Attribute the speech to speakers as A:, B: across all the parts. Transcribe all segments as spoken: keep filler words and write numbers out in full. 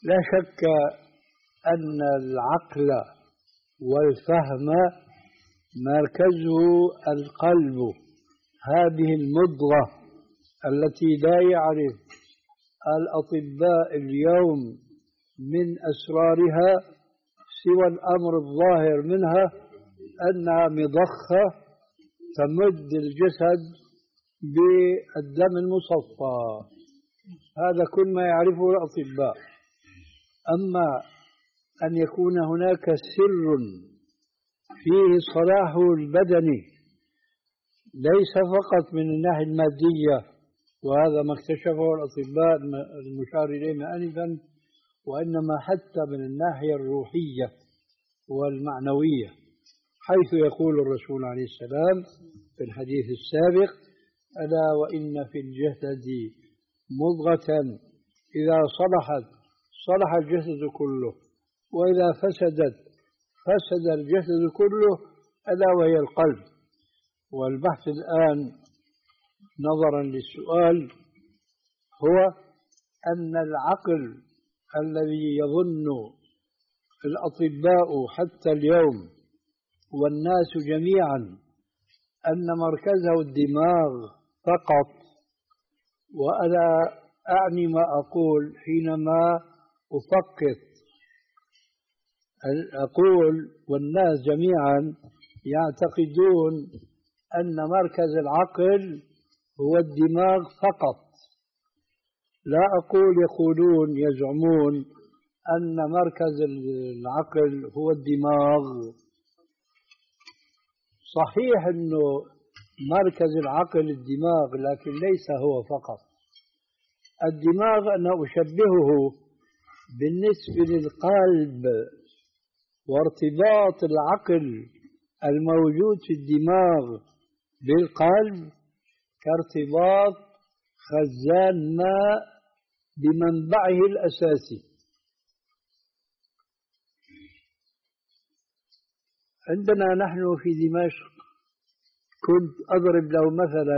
A: لا شك أن العقل والفهم مركزه القلب، هذه المضغة التي لا يعرف الأطباء اليوم من أسرارها سوى الأمر الظاهر منها أنها مضخة تمد الجسد بالدم المصفى. هذا كل ما يعرفه الأطباء. أما أن يكون هناك سر فيه صلاح البدن ليس فقط من الناحية المادية، وهذا ما اكتشفه الأطباء المشار إليه آنفا، وإنما حتى من الناحية الروحية والمعنوية، حيث يقول الرسول عليه السلام في الحديث السابق: ألا وإن في الجسد مضغة إذا صلحت صلح الجسد كله، وإذا فسدت فسد الجسد كله، ألا وهي القلب. والبحث الآن نظرا للسؤال هو أن العقل الذي يظن الأطباء حتى اليوم والناس جميعا أن مركزه الدماغ فقط، وأنا أعني ما أقول حينما أفقط، أقول والناس جميعا يعتقدون أن مركز العقل هو الدماغ فقط. لا أقول يقولون يزعمون أن مركز العقل هو الدماغ. صحيح أنه مركز العقل الدماغ، لكن ليس هو فقط. الدماغ أنا أشبهه بالنسبة للقلب، وارتباط العقل الموجود في الدماغ بالقلب كارتباط خزان ماء بمنبعه الأساسي. عندنا نحن في دمشق، كنت أضرب له مثلا،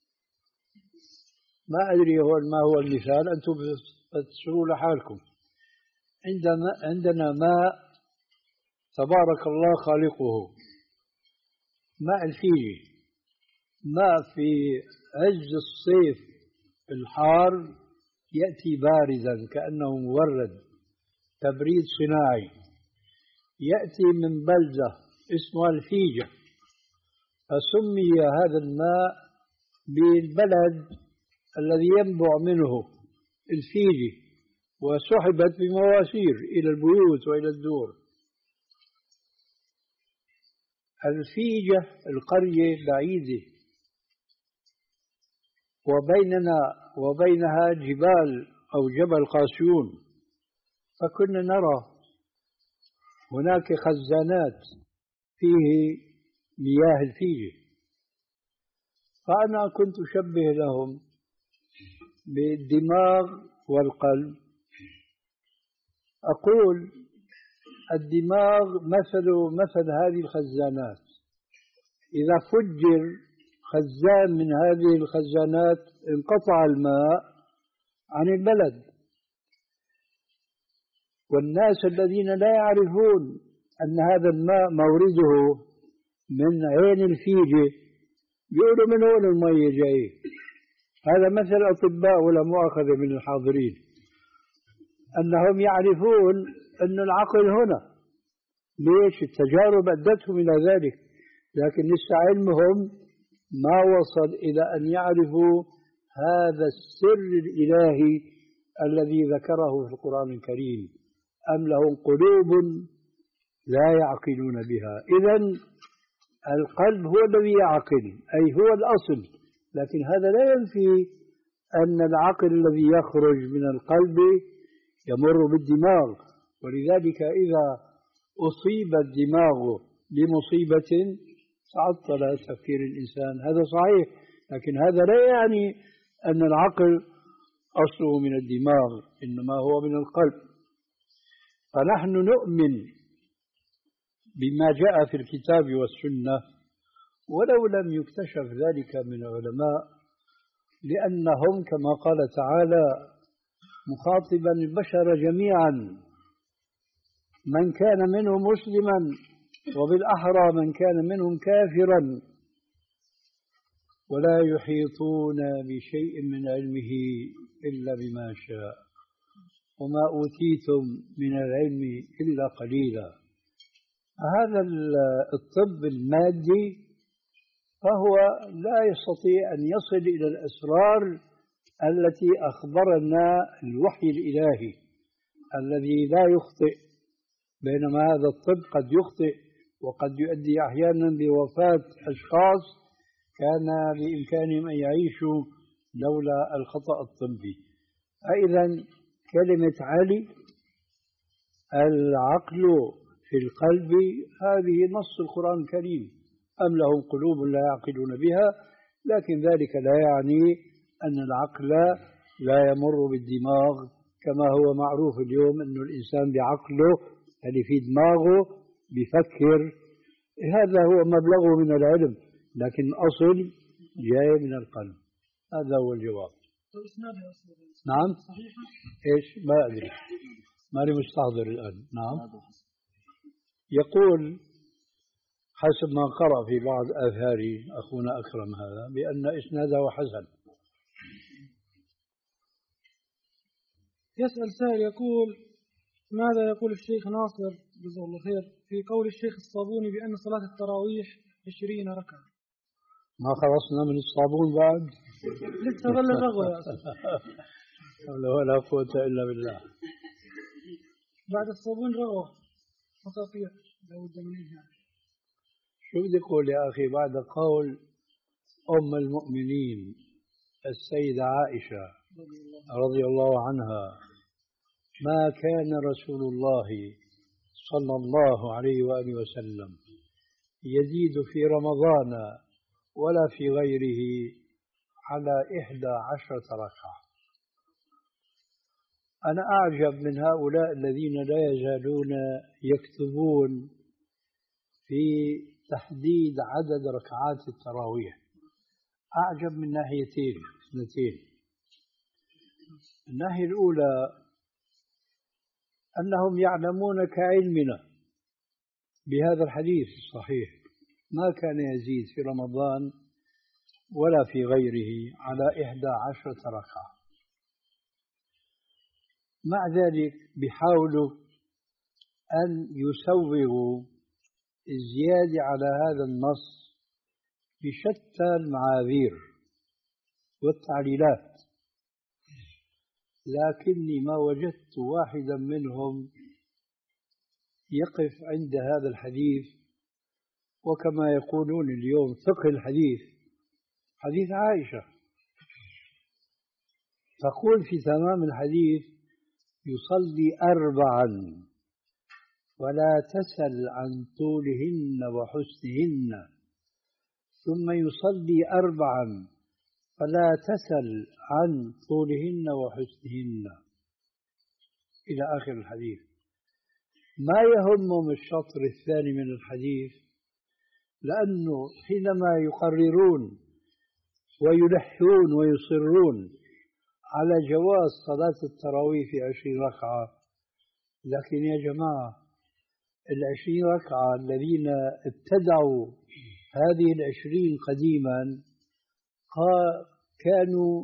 A: ما أدري هو ما هو المثال، أنتم بتشغلوا لحالكم. عندنا عندنا ماء تبارك الله خالقه، ماء الفيجي، ماء في عز الصيف الحار يأتي باردا كأنه مورد، تبريد صناعي، يأتي من بلدة اسمها الفيجة، فسمي هذا الماء بالبلد الذي ينبع منه الفيجي، وسحبت بمواسير إلى البيوت وإلى الدور. الفيجة القرية بعيدة، وبيننا وبينها جبال أو جبل قاسيون، فكنا نرى هناك خزانات فيه مياه الفيجة. فأنا كنت أشبه لهم بالدماغ والقلب، أقول الدماغ مثل مثل هذه الخزانات، إذا فجر خزان من هذه الخزانات انقطع الماء عن البلد. والناس الذين لا يعرفون أن هذا الماء مورده من عين الفيجة يقولوا من وين المية جاي. هذا مثل الأطباء ولا مؤاخذة من الحاضرين، أنهم يعرفون أن العقل هنا. ليش؟ التجارب أدتهم إلى ذلك، لكن لسه علمهم ما وصل إلى أن يعرفوا هذا السر الإلهي الذي ذكره في القرآن الكريم: أم لهم قلوب لا يعقلون بها. إذن القلب هو الذي يعقل، أي هو الأصل، لكن هذا لا ينفي أن العقل الذي يخرج من القلب يمر بالدماغ. ولذلك إذا أصيب الدماغ بمصيبة تعطل تفكير الإنسان، هذا صحيح، لكن هذا لا يعني أن العقل أصله من الدماغ، إنما هو من القلب. فنحن نؤمن بما جاء في الكتاب والسنة ولو لم يكتشف ذلك من علماء، لأنهم كما قال تعالى: مخاطبا البشر جميعا، من كان منهم مسلما وبالأحرى من كان منهم كافرا، ولا يحيطون بشيء من علمه إلا بما شاء، وما أوتيتم من العلم إلا قليلا. هذا الطب المادي فهو لا يستطيع أن يصل إلى الأسرار التي أخبرنا الوحي الإلهي الذي لا يخطئ، بينما هذا الطب قد يخطئ وقد يؤدي أحيانا بوفاة أشخاص كان بإمكانهم أن يعيشوا لولا الخطأ الطبي. فإذا كلمة علي العقل في القلب هذه نص القرآن الكريم، أم لهم قلوب لا يعقلون بها، لكن ذلك لا يعني أن العقل لا يمر بالدماغ، كما هو معروف اليوم أن الإنسان بعقله اللي في دماغه بيفكر، هذا هو مبلغه من العلم، لكن الأصل جاي من القلب. هذا هو الجواب. نعم. إيش؟ ما أدري، ماني مستحضر الآن. نعم. يقول حسب ما قرأ في بعض آثار أخونا أكرم هذا بأن إسناده حسن.
B: يسأل سائل يقول: ماذا يقول الشيخ ناصر جزاه الله خير في قول الشيخ الصابوني بأن صلاة التراويح عشرين ركعة؟
A: ما خلصنا من الصابون بعد؟
B: لسه ظل الرغوة يا أخي.
A: ولا قوة إلا بالله.
B: بعد الصابون رغوة خطاطير لو الجميع.
A: شو بدي أقول يا أخي بعد قول أم المؤمنين السيدة عائشة رضي الله عنها: ما كان رسول الله صلى الله عليه وآله وسلم يزيد في رمضان ولا في غيره على إحدى عشرة ركعة. أنا أعجب من هؤلاء الذين لا يزالون يكتبون في تحديد عدد ركعات التراويح. أعجب من ناحيتين اثنتين. الناحية الأولى أنهم يعلمون كعلمنا بهذا الحديث الصحيح: ما كان يزيد في رمضان ولا في غيره على إحدى عشرة ركعة. مع ذلك بيحاولوا أن يسوغوا الزيادة على هذا النص بشتى المعاذير والتعليلات، لكني ما وجدت واحدا منهم يقف عند هذا الحديث، وكما يقولون اليوم فقه الحديث، حديث عائشة تقول في تمام الحديث: يصلي أربعا ولا تسل عن طولهن وحسنهن، ثم يصلي أربعا فلا تسل عن طولهن وحسنهن، إلى آخر الحديث. ما يهمهم الشطر الثاني من الحديث، لأنه حينما يقررون ويلحون ويصرون على جواز صلاة التراويح في عشرين ركعة، لكن يا جماعة العشرين ركعة الذين ابتدعوا هذه العشرين قديما كانوا،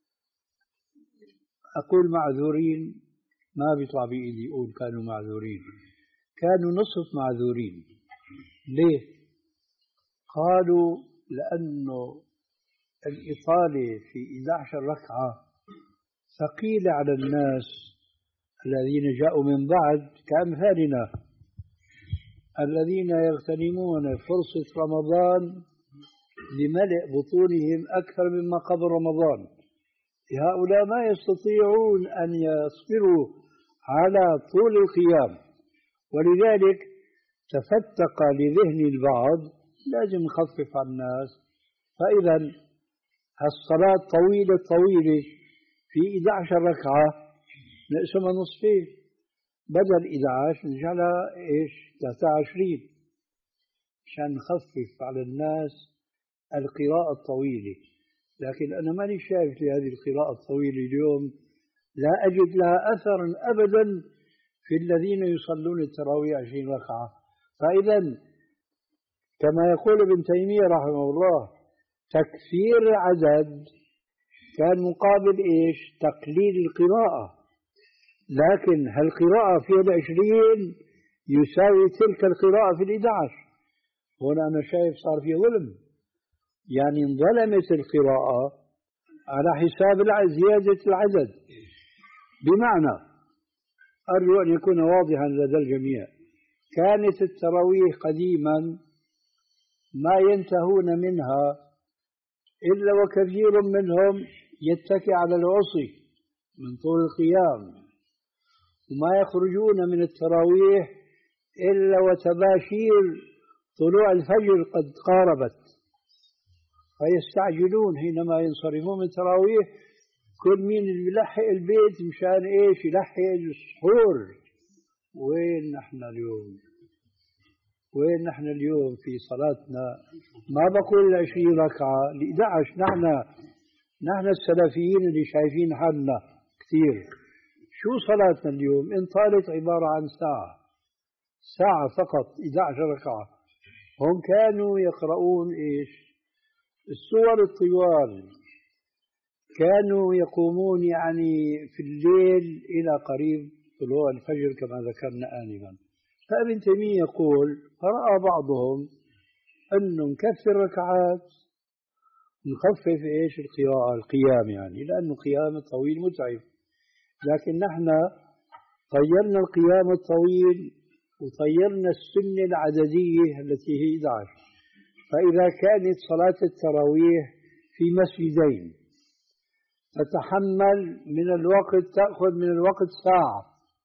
A: أقول معذورين، ما بيطلع بإيدي أقول كانوا معذورين، كانوا نصف معذورين. ليه؟ قالوا لأنه الإطالة في إحدى عشرة ركعة ثقيلة على الناس الذين جاءوا من بعد كأمثالنا، الذين يغتنمون فرصة رمضان لملء بطونهم أكثر مما قبل رمضان. هؤلاء ما يستطيعون أن يصبروا على طول القيام، ولذلك تفتق لذهن البعض لازم نخفف عن الناس. فإذا الصلاة طويلة طويلة في إحدى عشرة ركعة نقسمها نصفين، بدل إحدى عشر نجعلها إيش ثلاثة وعشرين، عشان نخفف على الناس القراءة الطويلة. لكن أنا ماني شايف لهذه القراءة الطويلة اليوم لا أجد لها أثرا أبدا في الذين يصلون التراويح عشرين ركعة. فإذا كما يقول ابن تيمية رحمه الله تكثير العدد كان مقابل إيش؟ تقليل القراءة. لكن هالقراءة في العشرين يساوي تلك القراءة في الإحدى عشر. هنا أنا شايف صار في ظلم، يعني انظلمت القراءة على حساب زيادة العدد. بمعنى أرجو أن يكون واضحا لدى الجميع، كانت التراويح قديما ما ينتهون منها إلا وكثير منهم يتكئ على العصي من طول القيام، وما يخرجون من التراويح إلا وتباشير طلوع الفجر قد قاربت، فيستعجلون حينما ينصرفون من التراويح. كل مين اللي يلحق البيت مشان إيش؟ يلحق السحور. وين نحن اليوم؟ وين نحن اليوم في صلاتنا؟ ما بقول العشرين ركعة، الإحدى عشر. نحن نحن السلفيين اللي شايفين حالنا كثير. شو صلاتنا اليوم؟ إن طالت عبارة عن ساعة، ساعة فقط، إحدى عشر ركعة. هم كانوا يقرؤون إيش؟ السور الطوال، كانوا يقومون يعني في الليل إلى قريب طلوع الفجر كما ذكرنا آنفا. فابن تيمية يقول فرأى بعضهم أنه نكثر ركعات نخفف إيش؟ القراءة، القيام يعني، لأنه قيام الطويل متعب. لكن نحن طيرنا القيام الطويل وطيرنا السنة العددية التي هي إحدى عشر. فإذا كانت صلاة التراويح في مسجدين تتحمل من الوقت، تأخذ من الوقت ساعة،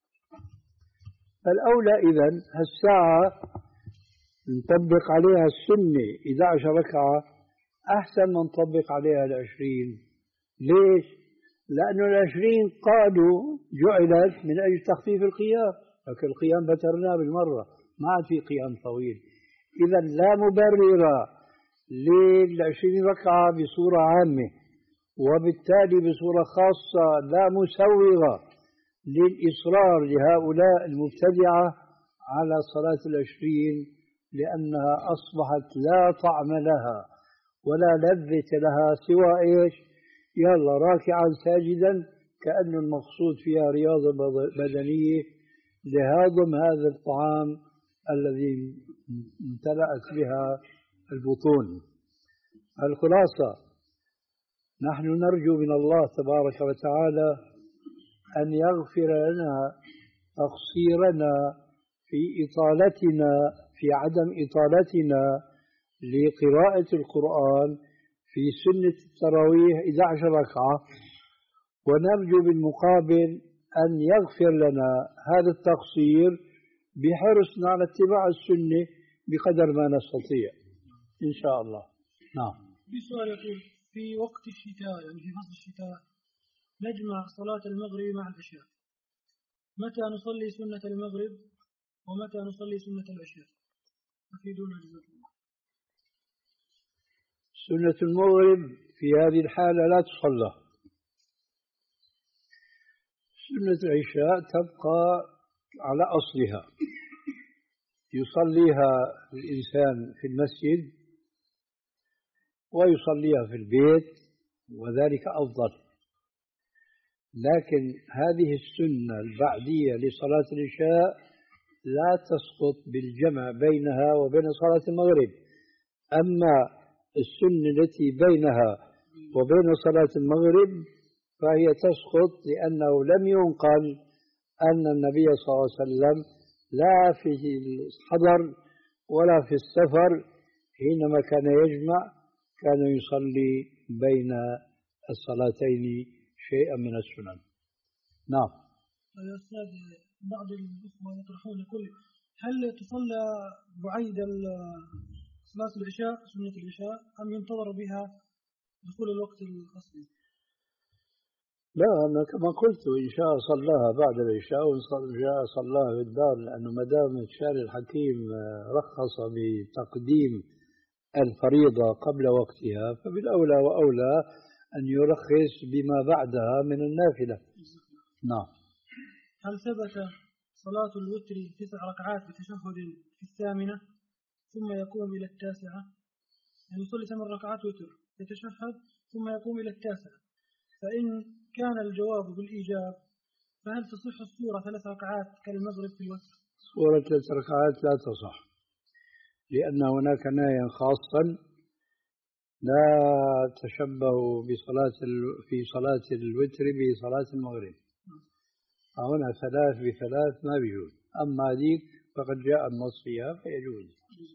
A: فالأولى إذن هالساعة نطبق عليها السنة إحدى عشر ركعة أحسن من نطبق عليها العشرين. ليش؟ لأنه العشرين قالوا جعلت من أجل تخفيف القيام، لكن القيام بترناه بالمرة، ما عاد في قيام طويل. إذا لا مبرر للعشرين ركعة بصورة عامة، وبالتالي بصورة خاصة لا مسوغة للإصرار لهؤلاء المبتدعة على صلاة العشرين، لأنها أصبحت لا طعم لها ولا لذة لها سوى إيش؟ يلا راكعا ساجدا، كأن المقصود فيها رياضة بدنية لهضم هذا الطعام الذي امتلأت بها البطون. الخلاصة نحن نرجو من الله تبارك وتعالى أن يغفر لنا تقصيرنا في إطالتنا، في عدم إطالتنا لقراءة القرآن في سنة التراويح إحدى عشر ركعة، ونرجو بالمقابل أن يغفر لنا هذا التقصير بحرصنا على اتباع السنة بقدر ما نستطيع إن شاء الله. نعم.
B: بسؤال يقول في وقت الشتاء، يعني في فصل الشتاء، نجمع صلاة المغرب مع العشاء، متى نصلي سنة المغرب ومتى نصلي سنة العشاء؟ أفيدونا جزاكم الله.
A: سنة المغرب في هذه الحالة لا تصلى. سنة العشاء تبقى على أصلها، يصليها الإنسان في المسجد ويصليها في البيت، وذلك أفضل. لكن هذه السنة البعدية لصلاة العشاء لا تسقط بالجمع بينها وبين صلاة المغرب. أما السنة التي بينها وبين صلاة المغرب فهي تسقط، لأنه لم ينقل أن النبي صلى الله عليه وسلم لا في الحضر ولا في السفر حينما كان يجمع كان يصلي بين الصلاتين شيئا من السنن. نعم.
B: يا أستاذ، بعض الأخوة يطرحون يقول هل تصلى بعيد صلاة العشاء سنة العشاء أم ينتظر بها دخول الوقت الأصلي؟
A: لا، أنا كما قلت إن شاء صلاها بعد العشاء وإن شاء صلاها في الدار، لأنه ما دام الشارع الحكيم رخص بتقديم الفريضة قبل وقتها فبالأولى وأولى أن يرخص بما بعدها من النافلة. نعم.
B: هل ثبت صلاة الوتر تسع ركعات بتشهد في الثامنة ثم يقوم إلى التاسعة؟ يعني يصلي ثمان ركعات وتر يتشهد ثم يقوم إلى التاسعة، فإن كان الجواب بالإيجاب فهل تصح السورة ثلاث ركعات كالمغرب في الوتر؟
A: سورة ثلاث ركعات لا تصح، لأن هناك نهيا خاصا لا تشبهوا بصلاة في صلاة الوتر بصلاة المغرب. هنا ثلاث بثلاث ما بيجوز، أما هذيك فقد جاء النص فيها فيجوز.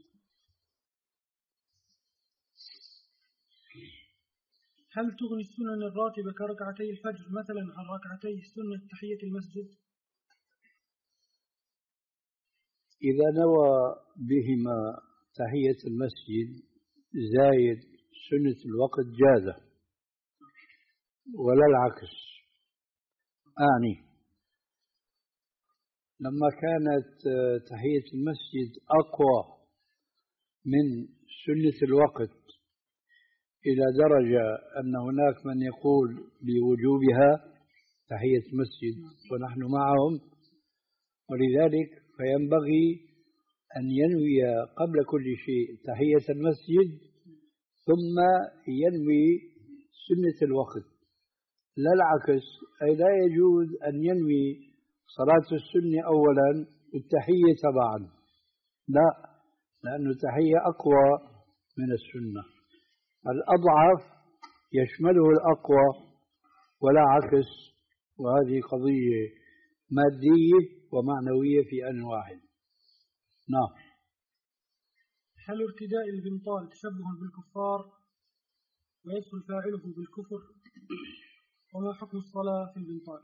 B: هل تغني السنن الراتبة كركعتي الفجر مثلا عن ركعتي سنة تحية المسجد؟
A: إذا نوى بهما تحية المسجد زايد سنة الوقت جازة، ولا العكس. أعني لما كانت تحية المسجد أقوى من سنة الوقت إلى درجة أن هناك من يقول بوجوبها تحية المسجد ونحن معهم، ولذلك فينبغي أن ينوي قبل كل شيء تحية المسجد ثم ينوي سنة الوقت، لا العكس. أي لا يجوز أن ينوي صلاة السنة أولا والتحية تبعا، لا، لأن التحية أقوى من السنة. الأضعف يشمله الأقوى ولا عكس، وهذه قضية مادية ومعنوية في آن واحد. نعم.
B: هل ارتداء البنطال تشبه بالكفار ويدخل فاعله بالكفر؟ وما حكم الصلاة في البنطال؟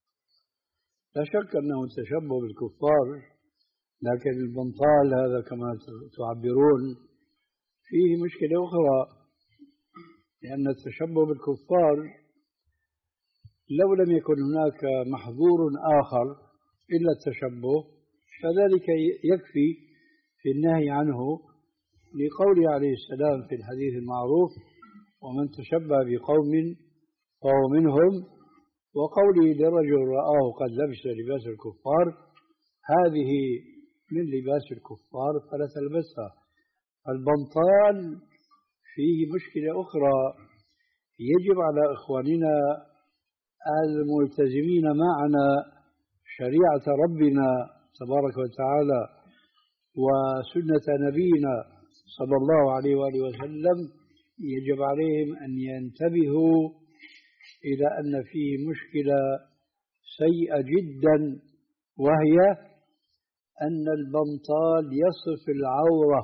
A: لا شك أنه تشبه بالكفار، لكن البنطال هذا كما تعبرون فيه مشكلة أخرى، لأن التشبه بالكفار لو لم يكن هناك محظور آخر إلا التشبه فذلك يكفي في النهي عنه، لقوله عليه السلام في الحديث المعروف: ومن تشبه بقوم فهو منهم، وقوله لرجل رآه قد لبس لباس الكفار: هذه من لباس الكفار فلا تلبسها. البنطال فيه مشكلة أخرى، يجب على إخواننا الملتزمين معنا شريعة ربنا تبارك وتعالى وسنة نبينا صلى الله عليه وآله وسلم، يجب عليهم أن ينتبهوا إلى أن فيه مشكلة سيئة جدا، وهي أن البنطال يصف العورة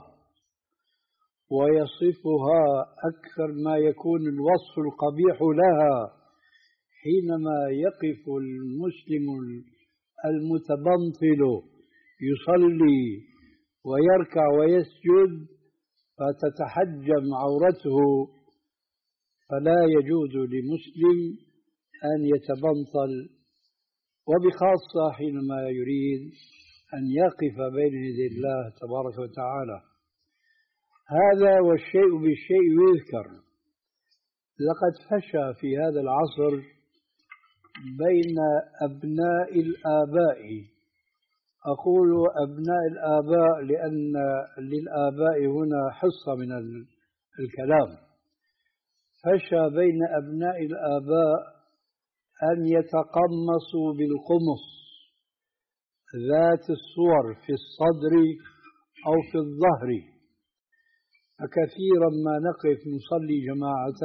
A: ويصفها أكثر ما يكون الوصف القبيح لها. حينما يقف المسلم المتبنطل يصلي ويركع ويسجد فتتحجم عورته، فلا يجوز لمسلم أن يتبنطل، وبخاصة حينما يريد أن يقف بين يدي الله تبارك وتعالى. هذا والشيء بالشيء يذكر. لقد فشى في هذا العصر بين أبناء الآباء، أقول أبناء الآباء لأن للآباء هنا حصة من الكلام، فشى بين أبناء الآباء أن يتقمصوا بالقمص ذات الصور في الصدر أو في الظهر. فكثيرا ما نقف نصلي جماعة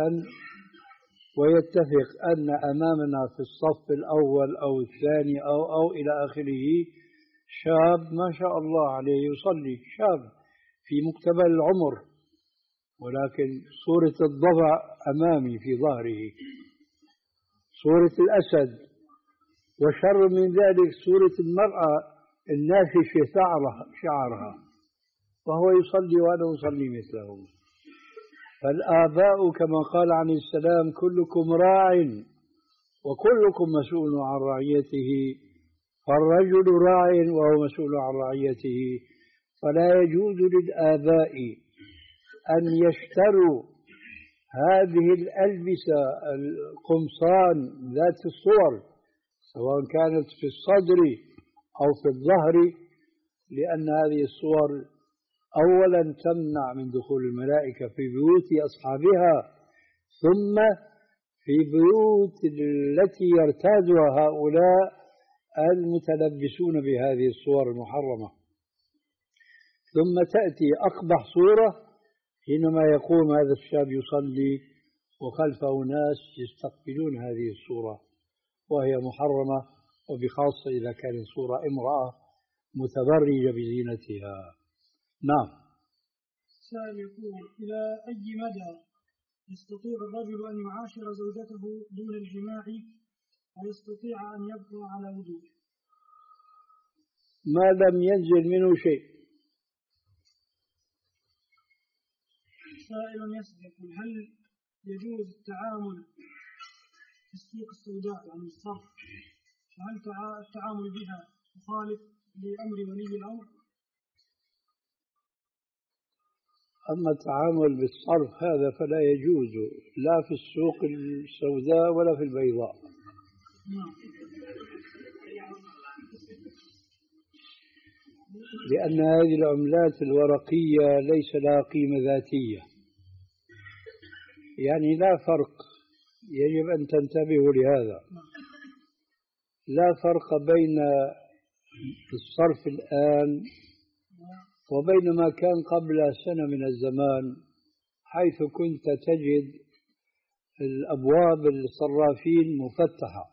A: ويتفق أن أمامنا في الصف الأول أو الثاني أو أو إلى آخره شاب ما شاء الله عليه يصلي، شاب في مقتبل العمر، ولكن صورة الضبع أمامي في ظهره، صورة الأسد، وشر من ذلك صورة المرأة النافشة شعرها، وهو يصلي وأنا أصلي مثله. فالآباء كما قال عليه السلام: كلكم راع وكلكم مسؤول عن رعيته، فالرجل راع وهو مسؤول عن رعيته. فلا يجوز للآباء أن يشتروا هذه الألبسة القمصان ذات الصور سواء كانت في الصدر أو في الظهر، لأن هذه الصور أولا تمنع من دخول الملائكة في بيوت أصحابها، ثم في بيوت التي يرتادها هؤلاء المتلبسون بهذه الصور المحرمة. ثم تأتي أقبح صورة حينما يقوم هذا الشاب يصلي وخلفه ناس يستقبلون هذه الصورة، وهي محرمة، وبخاصة إذا كانت صورة امرأة متبرجة بزينتها. نعم.
B: سائل يقول: إلى أي مدى يستطيع الرجل أن يعاشر زوجته دون الجماع ويستطيع أن يبقى على وضوء؟
A: ما لم ينزل منه شيء.
B: سائل يسأل يقول: هل يجوز التعامل في السوق السوداء يعني الصرف، وهل التعامل بها مخالف لأمر ولي الأمر؟
A: أما التعامل بالصرف هذا فلا يجوز لا في السوق السوداء ولا في البيضاء. لأن هذه العملات الورقية ليس لها قيمة ذاتية، يعني لا فرق، يجب أن تنتبهوا لهذا، لا فرق بين الصرف الآن وبين ما كان قبل سنة من الزمان، حيث كنت تجد الأبواب الصرافين مفتحة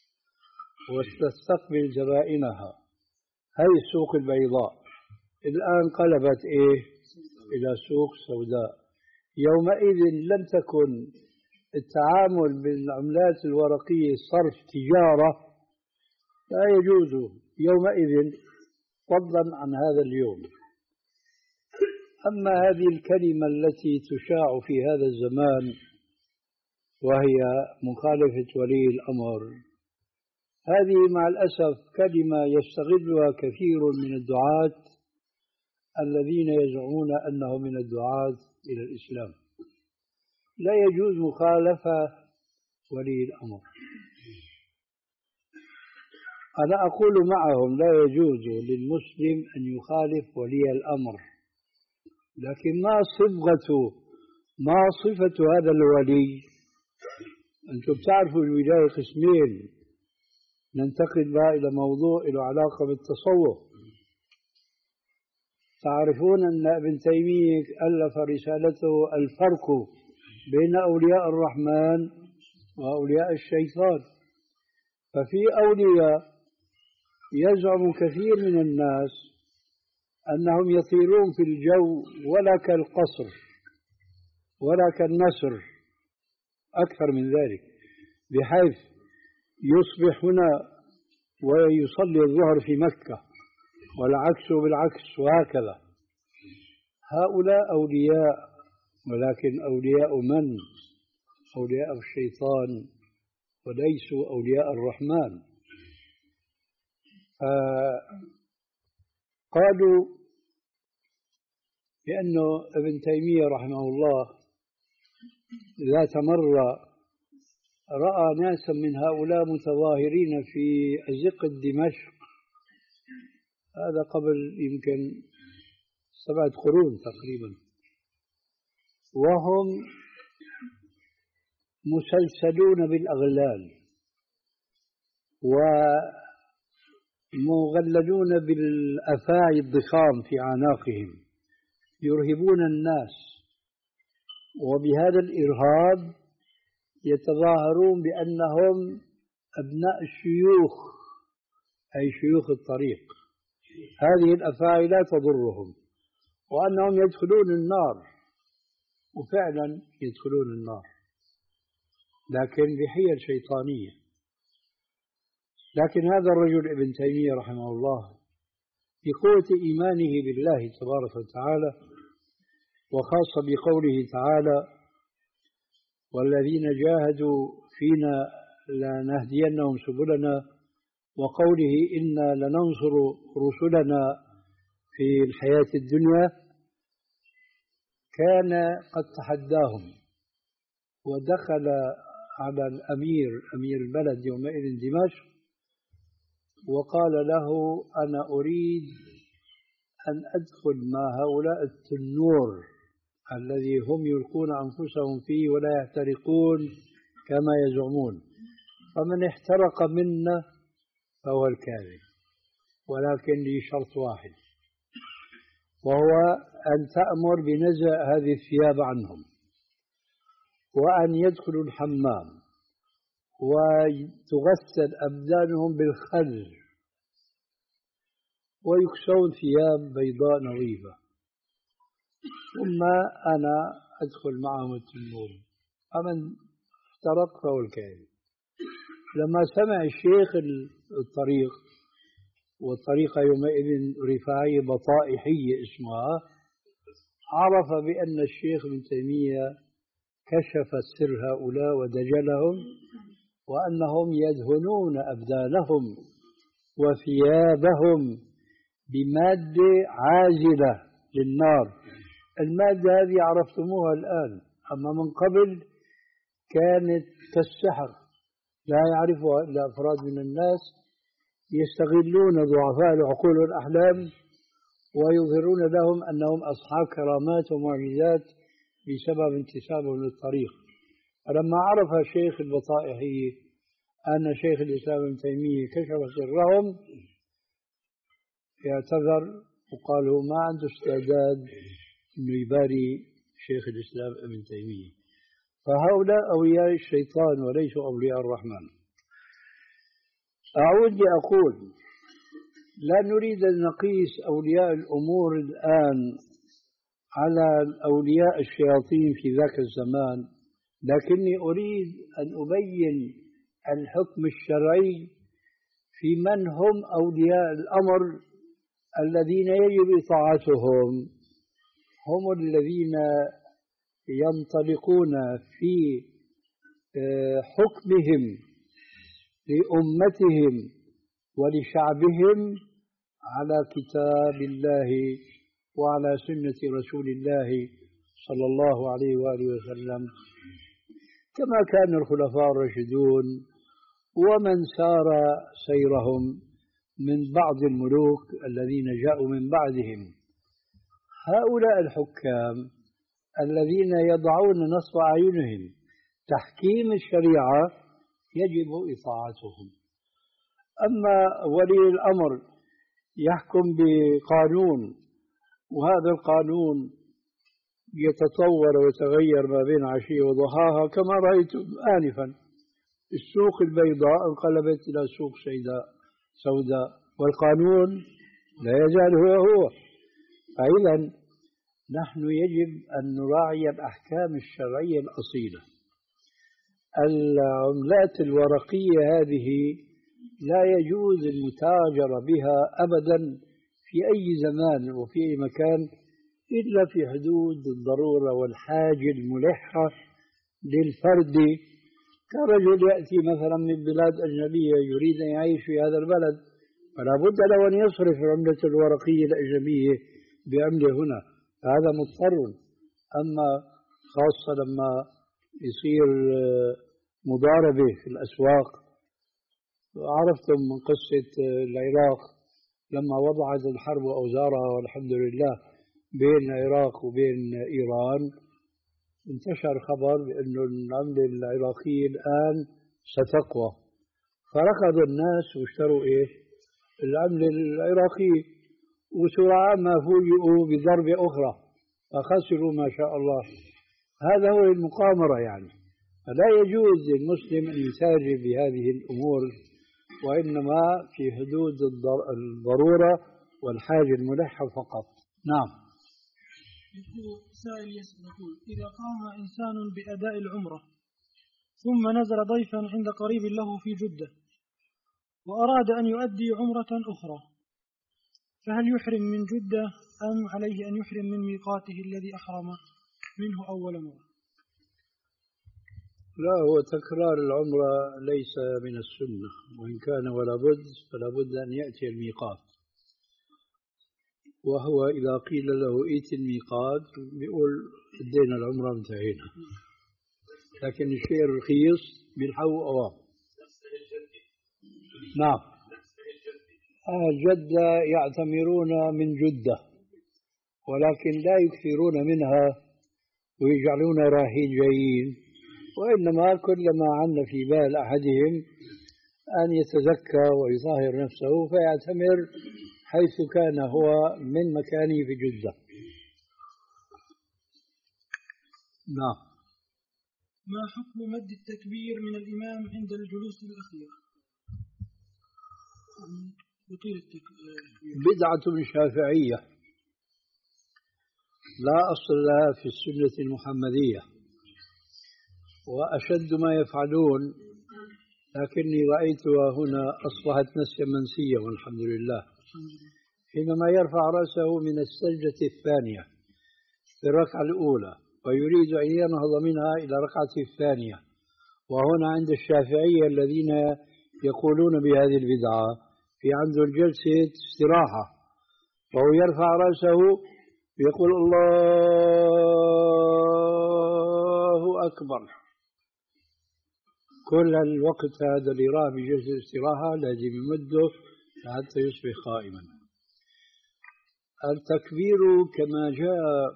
A: وتستقبل زبائنها. هذه السوق البيضاء الآن قلبت إيه إلى سوق سوداء. يومئذ لم تكن التعامل بالعملات الورقية صرف تجارة، لا يجوز يومئذ فضلا عن هذا اليوم. أما هذه الكلمة التي تشاع في هذا الزمان وهي مخالفة ولي الأمر، هذه مع الأسف كلمة يستغلها كثير من الدعاة الذين يزعمون أنهم من الدعاة إلى الإسلام. لا يجوز مخالفة ولي الأمر. أنا أقول معهم لا يجوز للمسلم أن يخالف ولي الأمر، لكن ما صبغة ما صفة هذا الولي؟ أنتم تعرفوا الولاية قسمين ننتقل بها إلى موضوع له علاقة بالتصوف. تعرفون أن ابن تيمية ألف رسالته الفرق بين أولياء الرحمن وأولياء الشيطان. ففي أولياء يزعم كثير من الناس أنهم يطيرون في الجو ولا كالقصر ولا كالنسر، أكثر من ذلك، بحيث يصبح هنا ويصلي الظهر في مكة والعكس بالعكس وهكذا. هؤلاء أولياء، ولكن أولياء من؟ أولياء الشيطان وليسوا أولياء الرحمن. قالوا بأنه ابن تيمية رحمه الله ذات مرة رأى ناسا من هؤلاء متظاهرين في أزقة دمشق، هذا قبل يمكن سبعة قرون تقريبا، وهم مسلسلون بالأغلال ومغللون بالأفاعي الضخام في أعناقهم، يرهبون الناس، وبهذا الإرهاب يتظاهرون بأنهم أبناء الشيوخ، أي شيوخ الطريق. هذه الأفاعي لا تضرهم، وأنهم يدخلون النار، وفعلا يدخلون النار، لكن بحيل شيطانية. لكن هذا الرجل ابن تيمية رحمه الله بقوة إيمانه بالله تبارك وتعالى، وخاصة بقوله تعالى: والذين جاهدوا فينا لنهدينهم سبلنا، وقوله إنا لننصر رسلنا في الحياة الدنيا، كان قد تحداهم ودخل على الأمير أمير البلد يومئذ دمشق وقال له أنا أريد أن أدخل مع هؤلاء التنور الذي هم يلقون أنفسهم فيه ولا يحترقون كما يزعمون، فمن احترق منا فهو الكاذب، ولكن لي شرط واحد، وهو أن تأمر بنزع هذه الثياب عنهم، وأن يدخلوا الحمام وتغسل أبدانهم بالخل ويكسون ثياب بيضاء نظيفة، ثم أنا أدخل معهم التنور، فمن احترق فهو الكاذب. لما سمع الشيخ الطريق، والطريقة يومئذ رفاعية بطائحية اسمها، عرف بأن الشيخ ابن تيمية كشف سر هؤلاء ودجلهم، وأنهم يدهنون أبدانهم وثيابهم بمادة عازلة للنار. المادة هذه عرفتموها الآن، أما من قبل كانت كالسحر لا يعرفها إلا أفراد من الناس، يستغلون ضعفاء العقول والأحلام ويظهرون لهم أنهم أصحاب كرامات ومعجزات بسبب انتسابهم للطريق. فلما عرف الشيخ البطائحي أن شيخ الإسلام ابن تيمية كشف سرهم، اعتذر وقال له ما عنده استعداد أنه يباري شيخ الإسلام ابن تيمية. فهؤلاء أولياء الشيطان وليسوا أولياء الرحمن. أعود لأقول لا نريد أن نقيس أولياء الأمور الآن على أولياء الشياطين في ذاك الزمان، لكني أريد أن أبين الحكم الشرعي في من هم أولياء الأمر الذين يجب إطاعتهم. هم الذين ينطلقون في حكمهم لأمتهم ولشعبهم على كتاب الله وعلى سنة رسول الله صلى الله عليه وآله وسلم، كما كان الخلفاء الراشدون ومن سار سيرهم من بعض الملوك الذين جاءوا من بعدهم. هؤلاء الحكام الذين يضعون نصب أعينهم تحكيم الشريعة يجب إطاعتهم. أما ولي الأمر يحكم بقانون، وهذا القانون يتطور ويتغير ما بين عشية وضحاها كما رأيتم آنفا، السوق البيضاء انقلبت إلى سوق سوداء سوداء والقانون لا يزال هو هو. فإذا نحن يجب أن نراعي الأحكام الشرعية الأصيلة. العملات الورقية هذه لا يجوز المتاجرة بها أبدا في أي زمان وفي أي مكان إلا في حدود الضرورة والحاجة الملحة للفرد، كرجل يأتي مثلا من بلاد أجنبية يريد أن يعيش في هذا البلد، فلا بد له أن يصرف العملة الورقية الأجنبية بعملة هنا، هذا مضطر. أما خاصة لما يصير مضاربة في الأسواق، عرفتم من قصة العراق لما وضعت الحرب أوزارها والحمد لله بين العراق وبين إيران، انتشر خبر بأن العملة العراقية الآن ستقوى، فركض الناس واشتروا إيش؟ العملة العراقية، وسرعان ما فوجئوا بضربة أخرى فخسروا ما شاء الله. هذا هو المقامرة يعني. فلا يجوز للمسلم أن يتاجر بهذه الأمور، وإنما في حدود الضرورة والحاجة الملحة فقط. نعم.
B: سائل يقول إذا قام إنسان بأداء العمرة ثم نزل ضيفا عند قريب له في جدة وأراد أن يؤدي عمرة أخرى، فهل يحرم من جدة أم عليه أن يحرم من ميقاته الذي أحرم منه أول مرة؟
A: لا، هو تكرار العمرة ليس من السنة، وإن كان ولا بد فلا بد أن يأتي الميقات، وهو إذا قيل له ائت الميقات بيقول ادينا العمرة انتهينا، لكن الشيء الرخيص بيلحقوا أوام. نعم. أهل جدة يعتمرون من جدة، ولكن لا يكثرون منها ويجعلون رايحين جايين، وإنما كلما عن في بال أحدهم أن يتزكى ويطهر نفسه فيعتمر حيث كان هو من مكانه في جدة. نعم.
B: ما حكم مد التكبير من الإمام عند الجلوس الأخير؟ يطيل التكبير.
A: بدعة شافعية لا أصل لها في السنة المحمدية، وأشد ما يفعلون، لكني رأيتها هنا أصبحت نسيا منسيا والحمد لله، حينما يرفع رأسه من السجدة الثانية في الركعة الأولى ويريد أن ينهض منها إلى الركعة الثانية، وهنا عند الشافعية الذين يقولون بهذه البدعة في عنده الجلسة استراحة، وهو يرفع رأسه يقول الله أكبر كل الوقت، هذا اللي راه بجلسة الاستراحة لازم يمده حتى يصبح قائما. التكبير كما جاء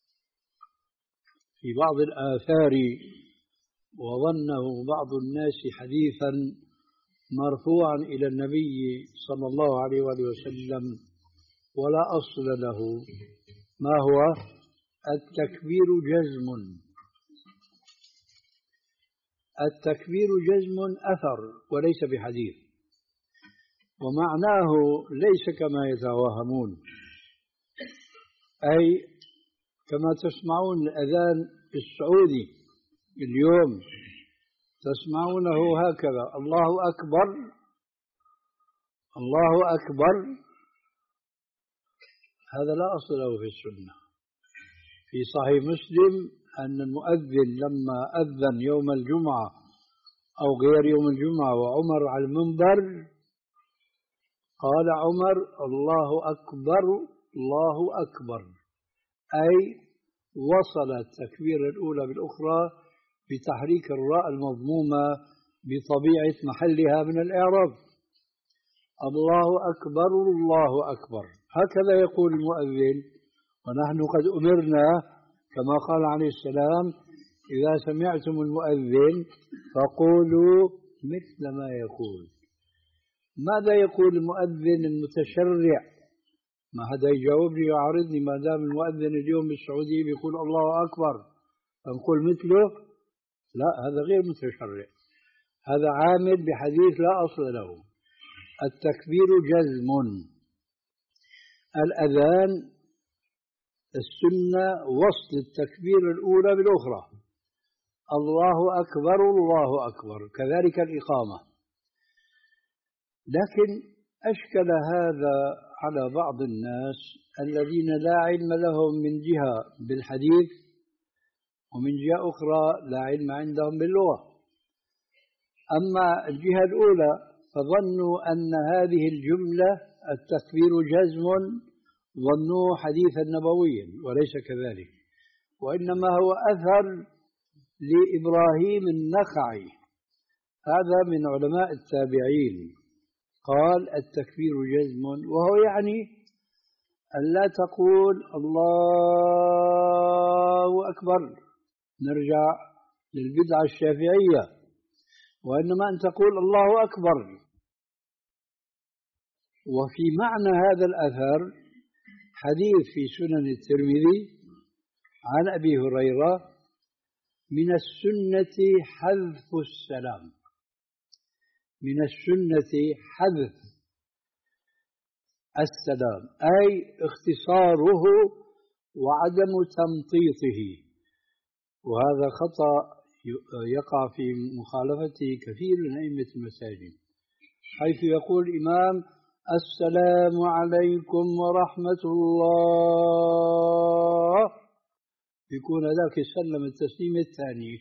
A: في بعض الآثار وظنه بعض الناس حديثا مرفوعا إلى النبي صلى الله عليه وآله وسلم ولا أصل له. ما هو؟ التكبير جزم. التكبير جزم أثر وليس بحديث، ومعناه ليس كما يتوهمون، أي كما تسمعون الأذان السعودي اليوم تسمعونه هكذا الله أكبر الله أكبر، هذا لا أصل له في السنة. في صحيح مسلم أن المؤذن لما أذن يوم الجمعة أو غير يوم الجمعة وعمر على المنبر قال عمر الله أكبر الله أكبر، أي وصل التكبير الأولى بالأخرى بتحريك الراء المضمومة بطبيعة محلها من الإعراب. الله أكبر الله أكبر، هكذا يقول المؤذن، ونحن قد أمرنا كما قال عليه السلام إذا سمعتم المؤذن فقولوا مثل ما يقول. ماذا يقول المؤذن المتشرع؟ ما حدا يجاوبني ويعارضني، ما دام المؤذن اليوم بالسعودية بيقول الله أكبر فنقول مثله؟ لا، هذا غير متشرع، هذا عامل بحديث لا أصل له. التكبير جزم. الأذان السنة وصل التكبير الأولى بالأخرى، الله أكبر الله أكبر، كذلك الإقامة. لكن أشكل هذا على بعض الناس الذين لا علم لهم من جهة بالحديث ومن جهة أخرى لا علم عندهم باللغة. أما الجهة الأولى فظنوا أن هذه الجملة التكبير جزم، ظنوه حديثا نبويا وليس كذلك، وإنما هو أثر لإبراهيم النخعي، هذا من علماء التابعين، قال التكبير جزم، وهو يعني أن لا تقول الله أكبر، نرجع للبدعة الشافعية، وإنما أن تقول الله أكبر. وفي معنى هذا الأثر حديث في سنن الترمذي عن أبي هريرة من السنة حذف السلام، من السنة حذف السلام أي اختصاره وعدم تمطيطه، وهذا خطأ يقع في مخالفته كثير من أئمة المساجد، حيث يقول الإمام السلام عليكم ورحمة الله، يكون ذاك سلم التسليم الثاني.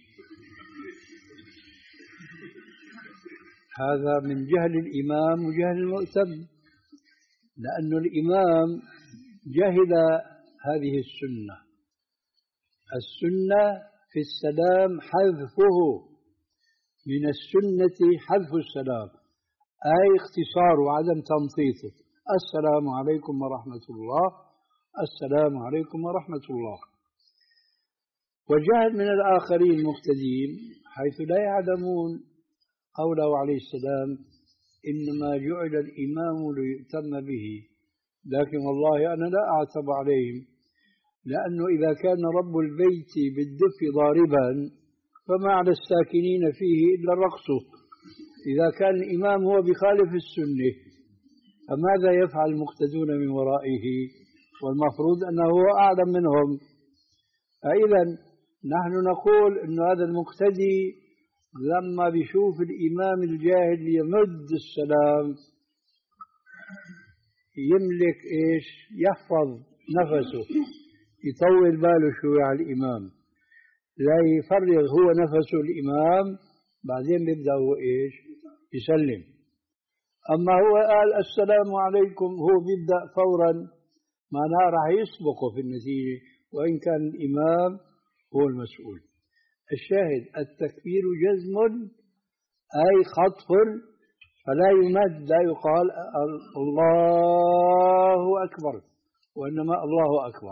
A: هذا من جهل الإمام وجهل المؤتم، لأن الإمام جهل هذه السنة. السنة في السلام حذفه، من السنة حذف السلام، أي اختصار وعدم تمطيطه. السلام عليكم ورحمة الله، السلام عليكم ورحمة الله. وجهل من الآخرين المقتدين حيث لا يعلمون قوله عليه السلام: إنما جعل الإمام ليؤتم به، لكن والله أنا لا أعتب عليهم، لأنه إذا كان رب البيت بالدف ضاربا فما على الساكنين فيه إلا الرقص. إذا كان الإمام هو بخالف السنة فماذا يفعل المقتدون من ورائه؟ والمفروض أنه هو أعلم منهم. فإذا نحن نقول أن هذا المقتدي لما بيشوف الإمام الجاهل يمد السلام يملك إيش؟ يحفظ نفسه، يطول باله شوي على الإمام، لا يفرغ هو نفسه الإمام، بعدين بيبدأ هو إيش؟ يسلم. أما هو قال السلام عليكم هو بيبدأ فورا، معناه راح يسبقه في النتيجة وإن كان الإمام هو المسؤول. الشاهد التكبير جزم أي خطف، فلا يمد، لا يقال الله أكبر، وإنما الله أكبر.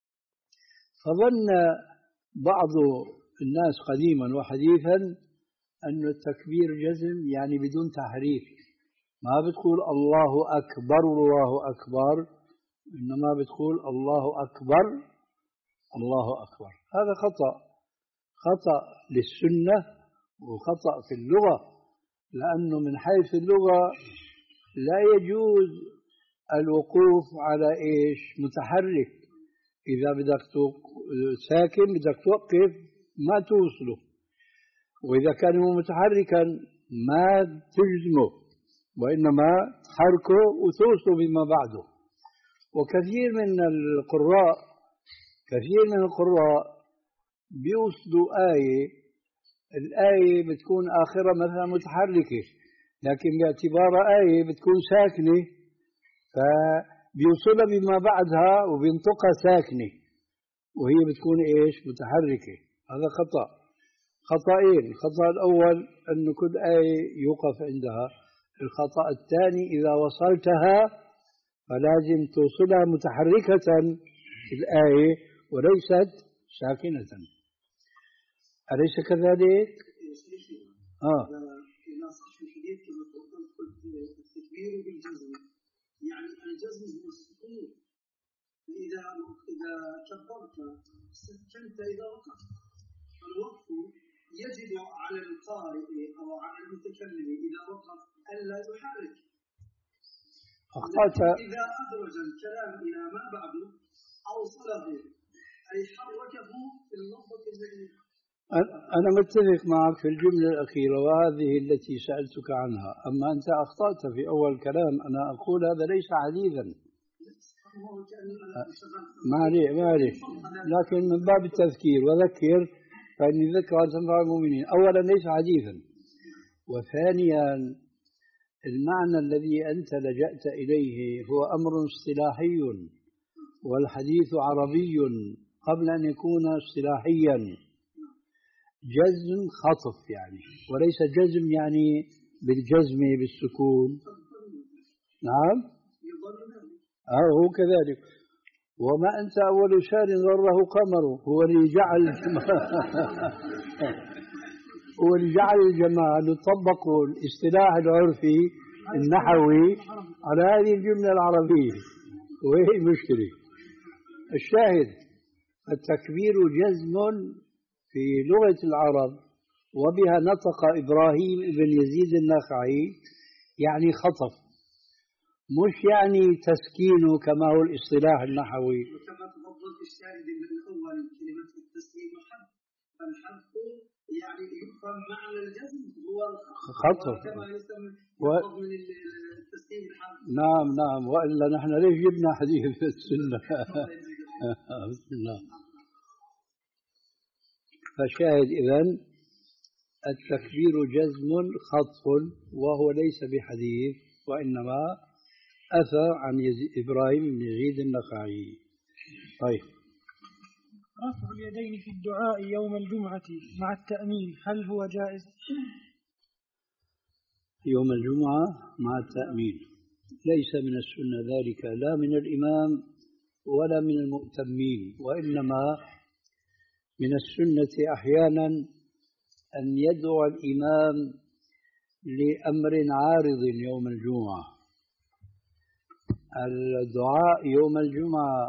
A: فظن بعض الناس قديما وحديثا أن التكبير جزم يعني بدون تحريك، ما بتقول الله أكبر الله أكبر، إنما بتقول الله أكبر الله أكبر. هذا خطأ، خطأ للسنة وخطأ في اللغة، لأنه من حيث اللغة لا يجوز الوقوف على إيش؟ متحرك. إذا بدك ساكن بدك توقف ما توصله، وإذا كان متحركا ما تجزمه، وإنما تحركه وتوصله بما بعده. وكثير من القراء كثير من القراء بيوصلوا آية، الآية بتكون آخرة مثلا متحركة، لكن باعتبارها آية بتكون ساكنة فبيوصلها بما بعدها وبينطقها ساكنة وهي بتكون إيش؟ متحركة. هذا خطأ، خطأين. الخطأ الأول أن كل آية يوقف عندها. الخطأ الثاني إذا وصلتها فلازم توصلها متحركة الآية وليست ساكنة، أليس كذلك؟ آه.
C: إذا صح الحديث كما قلت التكبير بالجزم، يعني الجزم هو السكون. إذا إذا كبرت سكنت إذا وقفت، فالوقف يجب على القارئ أو على المتكلم إذا وقف ألا يحرك.
A: أخطأت.
C: إذا أدرج الكلام إلى ما بعده أوصله أي حركه في اللفظة التي.
A: أنا متفق معك في الجملة الأخيرة وهذه التي سألتك عنها، أما أنت أخطأت في أول كلام. أنا أقول هذا ليس حديثا، ما عليه ما عليه، لكن من باب التذكير وذكر فإن الذكرى تنفع المؤمنين. أولا ليس حديثا، وثانيا المعنى الذي أنت لجأت إليه هو أمر اصطلاحي، والحديث عربي قبل أن يكون اصطلاحيا. جزم خطف يعني، وليس جزم يعني بالجزم بالسكون. نعم آه هو كذلك. وما أنت أول شهر ضره قمره، هو اللي جعل هو اللي جعل الجماعة يطبقوا الاصطلاح العرفي النحوي على هذه الجملة العربية، وهي المشكلة. الشاهد التكبير جزم في لغة العرب، وبها نطق إبراهيم بن يزيد النخعي، يعني خطف، مش يعني تسكين كما هو الاصطلاح النحوي.
C: وكما تفضلت الشاهد من الأول كلمة التسكين حذف، فالحذف يعني يفهم معنى الجزم هو
A: خطف
C: كما يسمى
A: و...
C: من التسكين الحذف.
A: نعم نعم، وإلا نحن ليش جبنا حديث في السنة؟ بسم الله. فشاهد إذن التكبير جزم خطف، وهو ليس بحديث وإنما أثر عن يزيد إبراهيم بن يزيد النخعي. طيب،
B: رفع اليدين في الدعاء يوم الجمعة مع التأمين هل هو جائز؟
A: يوم الجمعة مع التأمين، ليس من السنة ذلك لا من الإمام ولا من المؤتمين، وإنما من السنة أحيانا أن يدعو الإمام لأمر عارض يوم الجمعة. الدعاء يوم الجمعة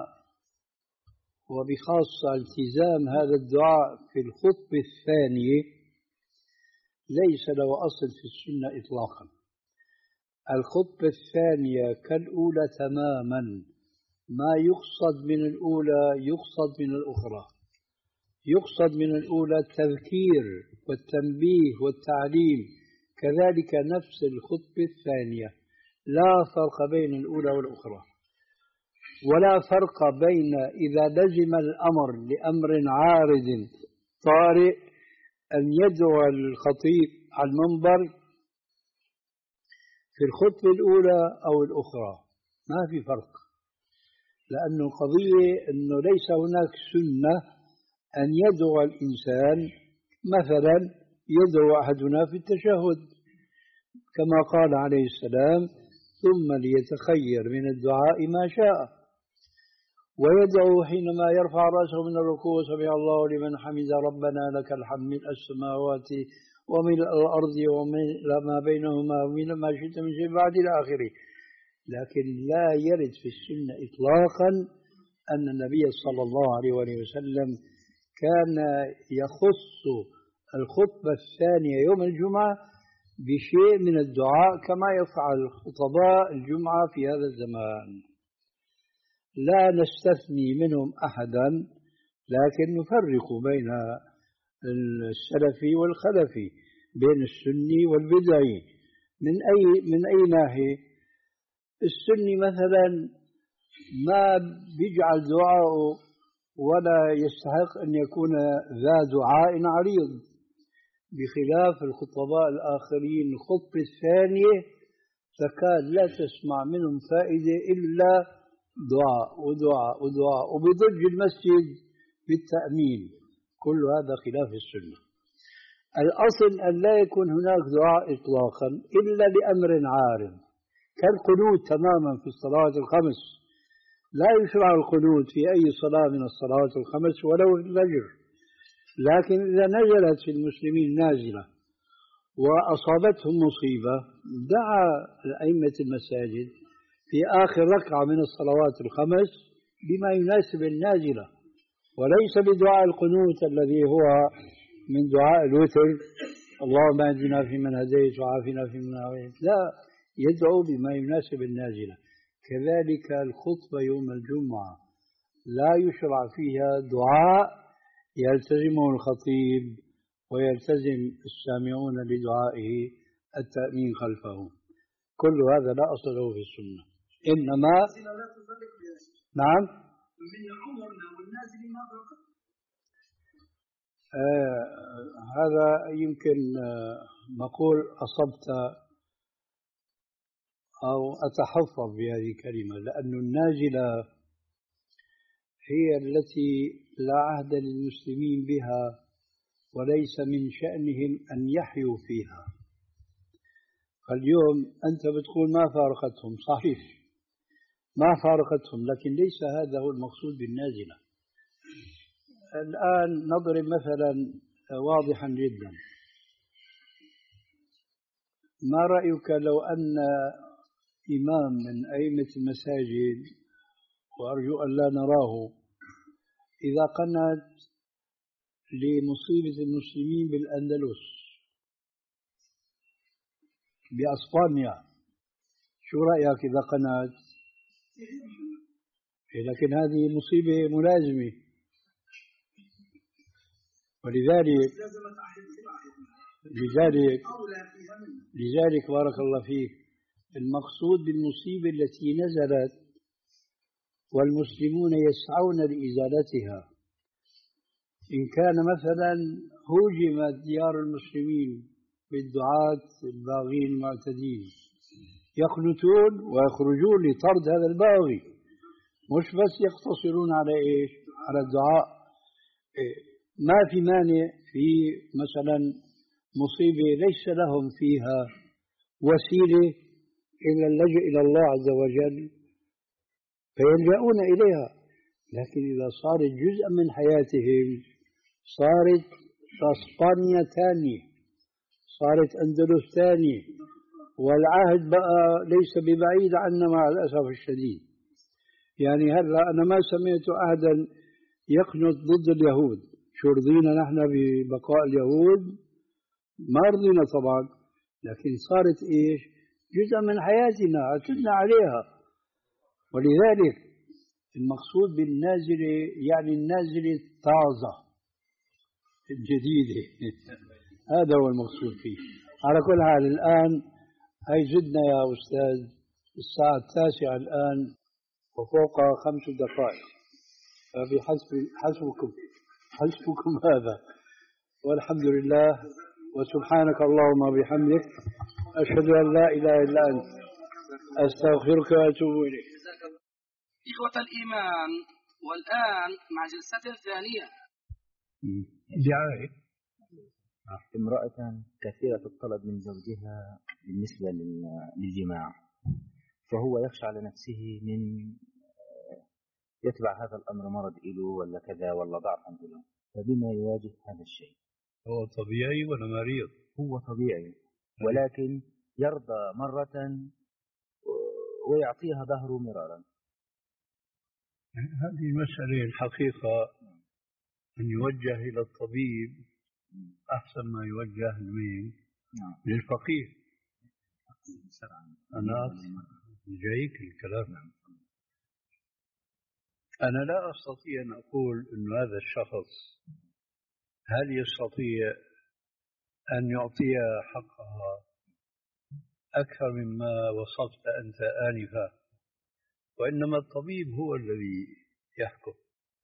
A: وبخاصة التزام هذا الدعاء في الخطبة الثانية ليس له أصل في السنة إطلاقا. الخطبة الثانية كالأولى تماما، ما يقصد من الأولى يقصد من الأخرى. يقصد من الأولى التذكير والتنبيه والتعليم، كذلك نفس الخطبة الثانية، لا فرق بين الأولى والأخرى، ولا فرق بين إذا لزم الأمر لأمر عارض طارئ أن يدعو الخطيب على المنبر في الخطبة الأولى أو الأخرى، ما في فرق، لأنه قضية أنه ليس هناك سنة أن يدعو الإنسان مثلا يدعو أحدنا في التشهد كما قال عليه السلام: ثم ليتخير من الدعاء ما شاء، ويدعو حينما يرفع رأسه من الركوع: سمع الله لمن حمد ربنا لك الحمد ملء السماوات وملء الأرض وملء ما بينهما وملء ما شئت من شيء بعد إلى آخره. لكن لا يرد في السنة إطلاقا أن النبي صلى الله عليه وسلم كان يخص الخطبة الثانية يوم الجمعة بشيء من الدعاء كما يفعل خطباء الجمعة في هذا الزمان. لا نستثني منهم أحدا، لكن نفرق بين السلفي والخلفي، بين السني والبدعي. من أي من أي ناحية؟ السني مثلا ما بيجعل دعاءه ولا يستحق أن يكون ذا دعاء عريض، بخلاف الخطباء الآخرين الخطبة الثانية تكاد لا تسمع منهم فائدة إلا دعاء ودعاء ودعاء، وبضج المسجد بالتأمين. كل هذا خلاف السنة. الأصل أن لا يكون هناك دعاء إطلاقا إلا لأمر عارض، كالقنوت تماما في الصلوات الخمس. لا يشرع القنوت في أي صلاة من الصلوات الخمس ولو في الفجر، لكن إذا نزلت في المسلمين نازلة وأصابتهم مصيبة دعا أئمة المساجد في آخر ركعة من الصلوات الخمس بما يناسب النازلة، وليس بدعاء القنوت الذي هو من دعاء الوتر: اللهم اهدنا فيمن هديت وعافنا فيمن عافيت. لا، يدعو بما يناسب النازلة. كذلك الخطبة يوم الجمعة لا يشرع فيها دعاء يلتزمه الخطيب ويلتزم السامعون لدعائه التأمين خلفه. كل هذا لا أصل له في السنة، إنما نعم آه هذا يمكن آه نقول أصبت أو أتحفظ بهذه الكلمة، لأن النازلة هي التي لا عهد للمسلمين بها وليس من شأنهم أن يحيوا فيها. فاليوم أنت بتقول ما فارقتهم، صحيح ما فارقتهم، لكن ليس هذا هو المقصود بالنازلة. الآن نضرب مثلا واضحا جدا: ما رأيك لو أن إمام من أئمة المساجد، وأرجو أن لا نراه، إذا قنت لمصيبة المسلمين بالأندلس بأسبانيا، شو رأيك إذا قنت؟ لكن هذه مصيبة ملازمة، ولذلك لذلك لذلك بارك الله فيك، المقصود بالمصيبة التي نزلت والمسلمون يسعون لإزالتها. إن كان مثلا هوجمت ديار المسلمين بالدعاة الباغين المعتدين، يقنتون ويخرجون لطرد هذا الباغي، مش بس يقتصرون على إيش؟ على الدعاء. ما في مانع في مثلا مصيبة ليس لهم فيها وسيلة إلى اللجوء إلى الله عز وجل فيلجأون إليها. لكن إذا صارت جزءا من حياتهم صارت إسبانيا ثانية، صارت أندلس ثانية، والعهد بقى ليس ببعيد عنا مع الأسف الشديد. يعني هلا أنا ما سمعت أحدا يقنط ضد اليهود. شو رضينا نحن ببقاء اليهود؟ ما رضينا طبعا، لكن صارت إيش؟ جزء من حياتنا، اعتدنا عليها. ولذلك المقصود بالنازلة يعني النازلة الطازة الجديدة هذا هو المقصود فيه. على كل حال الآن هي زدنا يا أستاذ الساعة التاسعة الآن وفوق خمس دقائق، فبحسب حسبكم حسبكم هذا، والحمد لله وسبحانك اللهم وبحمدك أشهد أن لا إله إلا أنت أستغفرك وأتوب إليك.
D: إخوة الإيمان، والآن مع جلسة ثانية.
A: دعاية
E: امرأة كثيرة الطلب من زوجها بالنسبة للجماع، فهو يخشى على نفسه من يتبع هذا الأمر مرض إله ولا كذا ولا ضعفا إله، فبما يواجه هذا الشيء؟
A: هو طبيعي ولا مريض؟
E: هو طبيعي، ولكن يرضى مرة ويعطيها ظهره مرارا.
A: هذه المسألة الحقيقة أن يوجه إلى الطبيب أحسن ما يوجه لمين؟ للفقيه. أنا جايك الكلام. أنا لا أستطيع أن أقول أن هذا الشخص هل يستطيع أن يعطي حقها أكثر مما وصفت أنت آنفا، وإنما الطبيب هو الذي يحكم.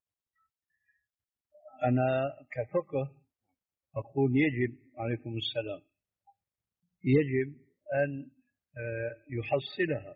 A: أنا كفقه أقول يجب، عليكم السلام، يجب أن يحصلها،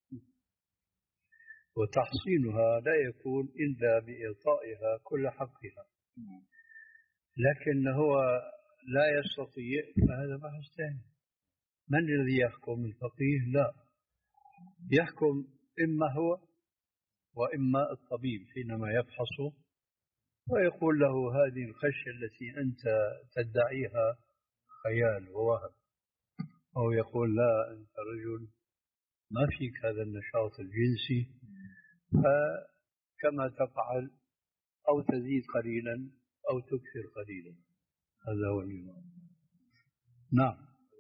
A: وتحصينها لا يكون إلا بإعطائها كل حقها. لكن هو لا يستطيع، فهذا بحث ثاني. من الذي يحكم؟ الفقيه؟ لا، يحكم إما هو وإما الطبيب حينما يفحصه ويقول له هذه الخشية التي أنت تدعيها خيال ووهم، أو يقول لا أنت رجل ما فيك هذا النشاط الجنسي، فكما تفعل أو تزيد قليلا أو تكثر قليلا. هذا هو الإمام. نعم.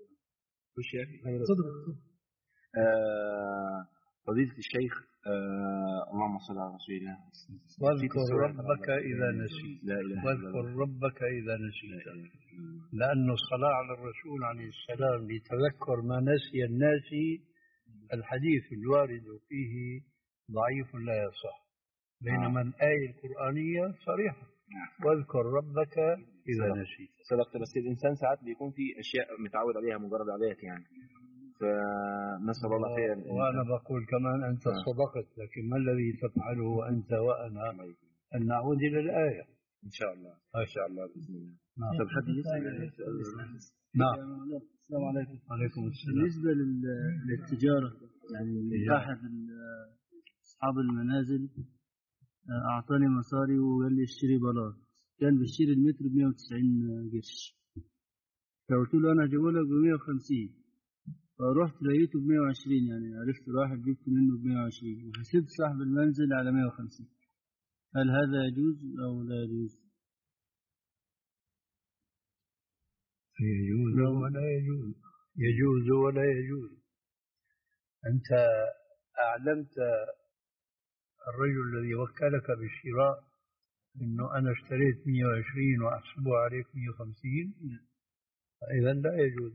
E: فضيلة الشيخ، آه اللهم صل على رسول الله.
A: واذكر ربك إذا نسيت، واذكر ربك إذا نسيت، لأن الصلاة على الرسول عليه السلام لتذكر ما نسي الناسي الحديث الوارد فيه ضعيف لا يصح، بينما الآية القرآنية صريحة واذكر ربك إذا نسيت.
E: صدقت، بس الإنسان ساعات بيكون في أشياء متعود عليها مجرد عادات يعني، فنسأل الله خير.
A: وأنا بقول كمان أنت آه. صدقت، لكن ما الذي تفعله أنت وأنا أن نعود إلى الآية
E: إن شاء الله. إن شاء الله بإذن الله.
A: نعم.
E: طب حد يسأل؟
A: نعم.
B: السلام عليكم.
A: عليكم السلام.
B: بالنسبة للتجارة، يعني أحد أصحاب المنازل أعطاني مصاري وقال لي اشتري بلاط، كان بيشتري المتر ب مئة وتسعين قرش، فقلت له أنا هجيبه لك ب مئة وخمسين، فرحت لقيته ب مئة وعشرين، يعني عرفت واحد جبت منه ب مئة وعشرين وحسبت صاحب المنزل على مئة وخمسين. هل هذا يجوز أو لا يجوز؟
A: يجوز ولا يجوز، يجوز ولا يجوز. أنت أعلمت الرجل الذي وكلك بالشراء إنه أنا اشتريت مئة وعشرين وأحسبه عليك مئة وخمسين، إذا لا يجوز.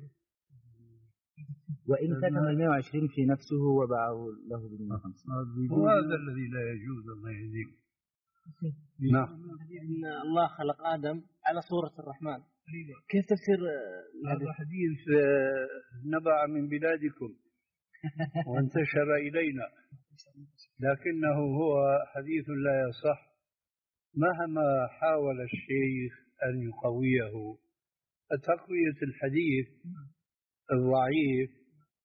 E: وإن كتم مئة وعشرين في نفسه وباعه له ب مئة وخمسين،
A: وهذا الذي لا يجوز. الله يهديك. نعم.
F: إن الله خلق آدم على صورة الرحمن، كيف تفسر
A: هذا حديث نبع من بلادكم وانتشر إلينا، لكنه هو حديث لا يصح مهما حاول الشيخ أن يقويه. تقوية الحديث الضعيف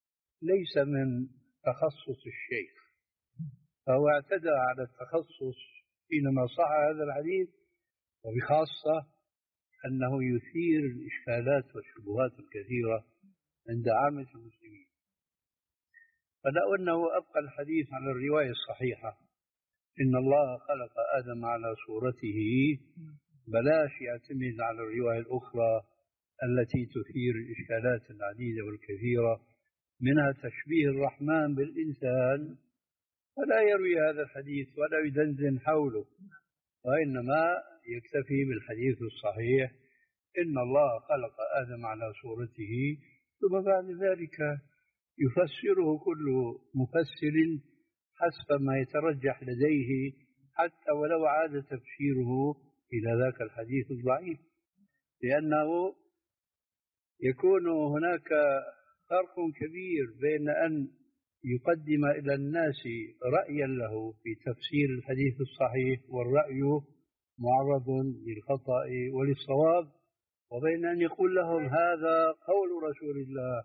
A: ليس من تخصص الشيخ، فهو اعتدى على التخصص حينما صح هذا الحديث، وبخاصة أنه يثير الإشكالات والشبهات الكثيرة عند عامة المسلمين. فلو أنه أبقى الحديث على الرواية الصحيحة إن الله خلق آدم على صورته، بلاش يعتمد على الرواية الأخرى التي تثير الإشكالات العديدة والكثيرة، منها تشبيه الرحمن بالإنسان، فلا يروي هذا الحديث ولا يدندن حوله، وإنما يكتفي بالحديث الصحيح إن الله خلق آدم على صورته، ثم بعد ذلك يفسره كل مفسر حسب ما يترجح لديه، حتى ولو عاد تفسيره إلى ذاك الحديث الضعيف، لأنه يكون هناك فرق كبير بين أن يقدم إلى الناس رأيا له في تفسير الحديث الصحيح، والرأي معرض للخطأ وللصواب، وبين أن يقول لهم هذا قول رسول الله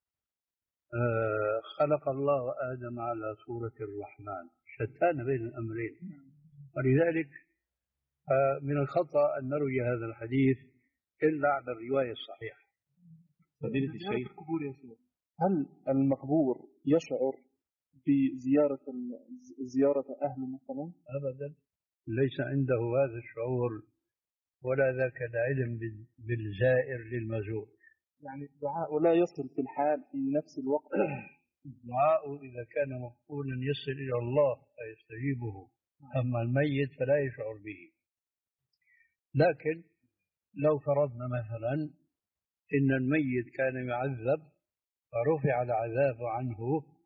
A: آه خلق الله آدم على صورة الرحمن، شتان بين الأمرين. ولذلك آه من الخطأ أن نروي هذا الحديث إلا على الرواية الصحيحة.
G: فضيلة الشيخ، هل المقبور يشعر بزيارة زيارة أهله مثلا؟
A: أبدا، ليس عنده هذا الشعور ولا ذاك العلم بالزائر للمزور.
G: يعني دعاء ولا يصل في الحال في نفس الوقت.
A: الدعاء إذا كان مقبولا يصل إلى الله فيستجيبه، أما الميت فلا يشعر به. لكن لو فرضنا مثلا إن الميت كان يعذب فرفع العذاب عنه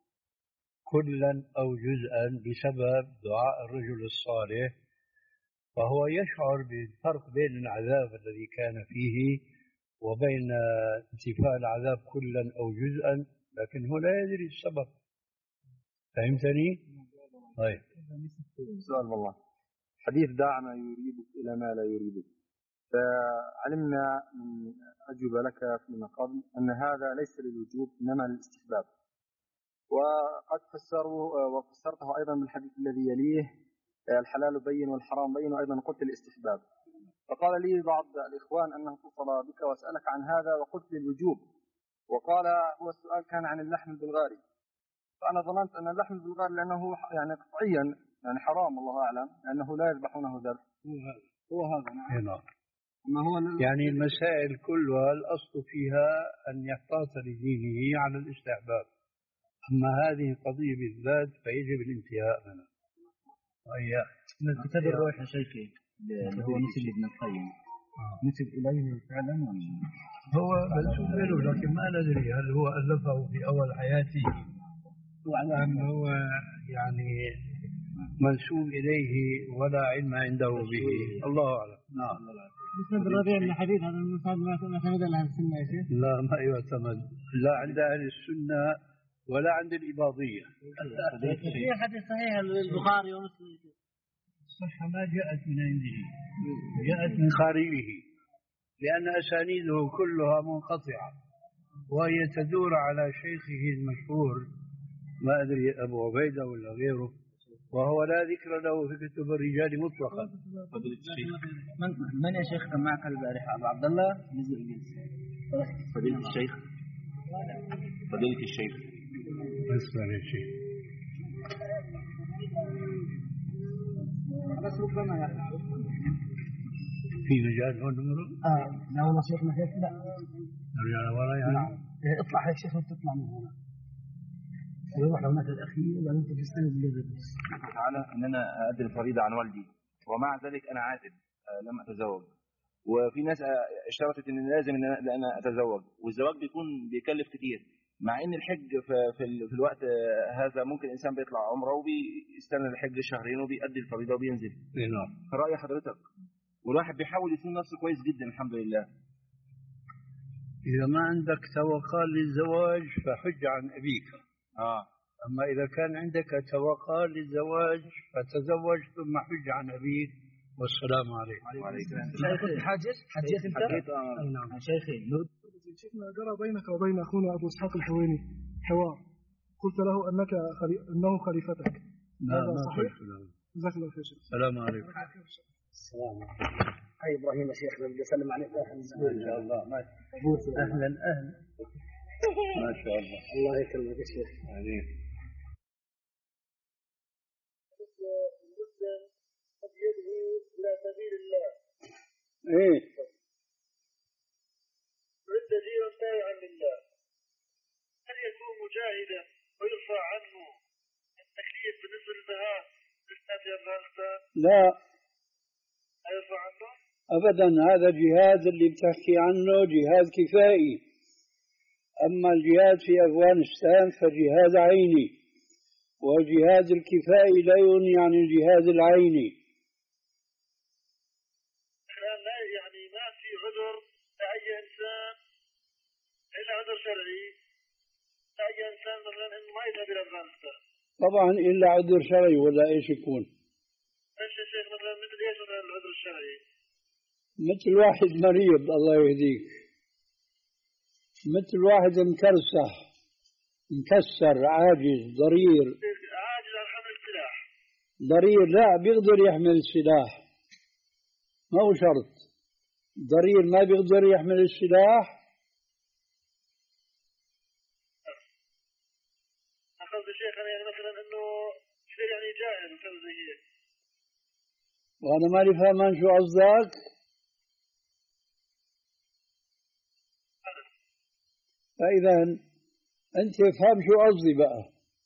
A: كلا أو جزءا بسبب دعاء الرجل الصالح، فهو يشعر بالفرق بين العذاب الذي كان فيه وبين انتفاء العذاب كلا أو جزءا، لكن هو لا يدري السبب. فهمتني؟ طيب.
E: سؤال والله، حديث دع ما يريبك إلى ما لا يريبك، فعلمنا من أجوبة لك فيما قبل أن هذا ليس للوجوب إنما للاستحباب، وقد فسروا وفسرته أيضا بالحديث الذي يليه الحلال بين والحرام بين، وأيضا قلت الاستحباب. فقال لي بعض الإخوان أنه اتصل بك وسألك عن هذا وقلت للوجوب، وقال هو السؤال كان عن اللحم البلغاري، فأنا ظننت أن اللحم البلغاري لأنه يعني قطعيا يعني حرام الله أعلم لأنه لا يذبحونه ذبح.
A: هو هذا نعم. ما هو يعني المسائل كلها الأصل فيها أن يحتاط لدينه على الاستحباب، أما هذه القضية بالذات فيجب الانتهاء منها. وهي
H: من كتاب الروح يا شيخي اللي هو نسب ابن القيم، نسب إليه فعلا
A: هو منسوب له، لكن ما ندري هل هو ألفه في أول حياته أم هو يعني منسوب إليه ولا علم عنده به، الله أعلم. نعم.
B: مسند الربيع من حديث هذا المسند ما يعتمد على أهل السنة يا شيخ؟
A: لا ما يعتمد لا عند أهل السنة ولا عند الإباضية.
B: في حديث صحيح البخاري ومسلم
A: الصحة ما جاءت من عنده، جاءت من خارجه، لأن أسانيده كلها منقطعة وهي تدور على شيخه المشهور، ما أدري أبو عبيدة ولا غيره، وهو لا ذكر له في كتب الرجال مطلقا.
H: من من يا شيخ كان معك البارحة؟ أبو عبد الله
E: فضيلة الشيخ فضيلة الشيخ
A: اسمع يا شيخ،
B: بس ربما يعني
A: في مجال هون نمره؟
B: اه لا والله شيخنا هيك لا
A: نرجع لورا يعني.
B: نعم اطلع يا شيخ وتطلع من هنا يروح هناك الأخير وبعدين تجي السند اللي بس
E: تعالى ان انا اؤدي الفريضه عن والدي، ومع ذلك انا عازب لم اتزوج، وفي ناس اشترطت ان لازم ان انا اتزوج، والزواج بيكون بيكلف كتير، مع ان الحج في في, في الوقت هذا ممكن الانسان بيطلع عمره وبيستنى الحج شهرين وبيؤدي الفريضه وبينزل.
A: نعم.
E: فرأي حضرتك، والواحد بيحاول يكون نفسه كويس جدا الحمد لله.
A: اذا ما عندك توقع للزواج فحج عن ابيك.
E: اه
A: أما إذا كان عندك توقع للزواج فتزوج ثم حج عن أبيك، والسلام عليكم.
E: وعليكم
B: السلام. حاجز حجيت أنت؟
E: حجيت اه
B: نعم. شيخي
G: شيخنا جرى بينك وبين أخونا أبو إسحاق الحويني حوار
B: قلت له أنك خلي... أنه خليفتك.
A: لا
B: هذا
A: ما
B: صحيح؟
A: صحيح.
B: جزاك الله خير.
A: السلام عليكم.
H: السلام عليكم. حي إبراهيم يا شيخنا بدي أسلم عليك.
A: ما شاء الله. ما
H: أهلا أهلا.
A: ما شاء الله.
H: الله يكرمك يا شيخ.
A: آمين.
B: المسلم قد يدعو إلى سبيل الله.
A: إيه.
B: رد دينا تابعا لله. هل يكون مجاهدا ويرفع عنه التكليف بالنسبة للمهام للإسلام في أفغانستان؟
A: لا
B: لا يرفع عنه؟
A: أبدا. هذا جهاد اللي بتحكي عنه جهاد كفائي. أما الجهاد في أفغانستان فجهاد عيني، وجهاد الكفائي لا يغني عن الجهاد العيني.
B: الآن لا يعني ما في عذر لأي إنسان إلا عذر شرعي لأي إنسان مثلا إنه ما يذهب إلى أفغانستان.
A: طبعا إلا عذر شرعي ولا إيش يكون؟
B: إيش يا شيخ مثلا مثل إيش مثلا العذر الشرعي؟
A: مثل واحد مريض الله يهديك، مثل واحد مكرسح مكسر عاجز ضرير.
B: عاجز عن حمل السلاح.
A: ضرير لا بيقدر يحمل السلاح، ما هو شرط. ضرير ما بيقدر يحمل السلاح.
B: أخذ الشيخ أنا يعني مثلا إنه يصير يعني جاهل وكذا زي هيك.
A: وأنا مالي فاهمان شو قصدك. فإذا أنت افهم شو قصدي بقى،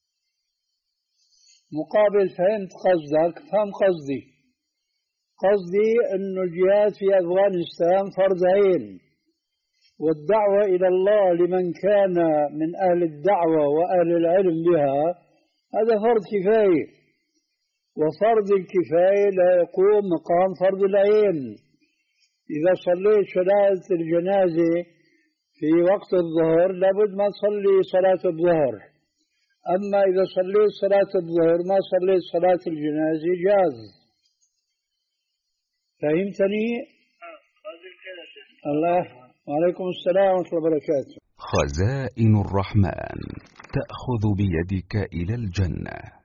A: مقابل فهمت قصدك فهم قصدي. قصدي أنه الجهاد في أفغانستان فرض عين، والدعوة إلى الله لمن كان من أهل الدعوة وأهل العلم بها هذا فرض كفاية، وفرض الكفاية لا يقوم مقام فرض العين. إذا صليت صلاة الجنازة في وقت الظهر لابد ما تصلي صلاة الظهر، أما إذا صليت صلاة الظهر ما صليت صلاة الجنازة جاز. فهمتني؟ الله. وعليكم السلام ورحمة الله وبركاته.
I: خزائن الرحمن تأخذ بيدك إلى الجنة.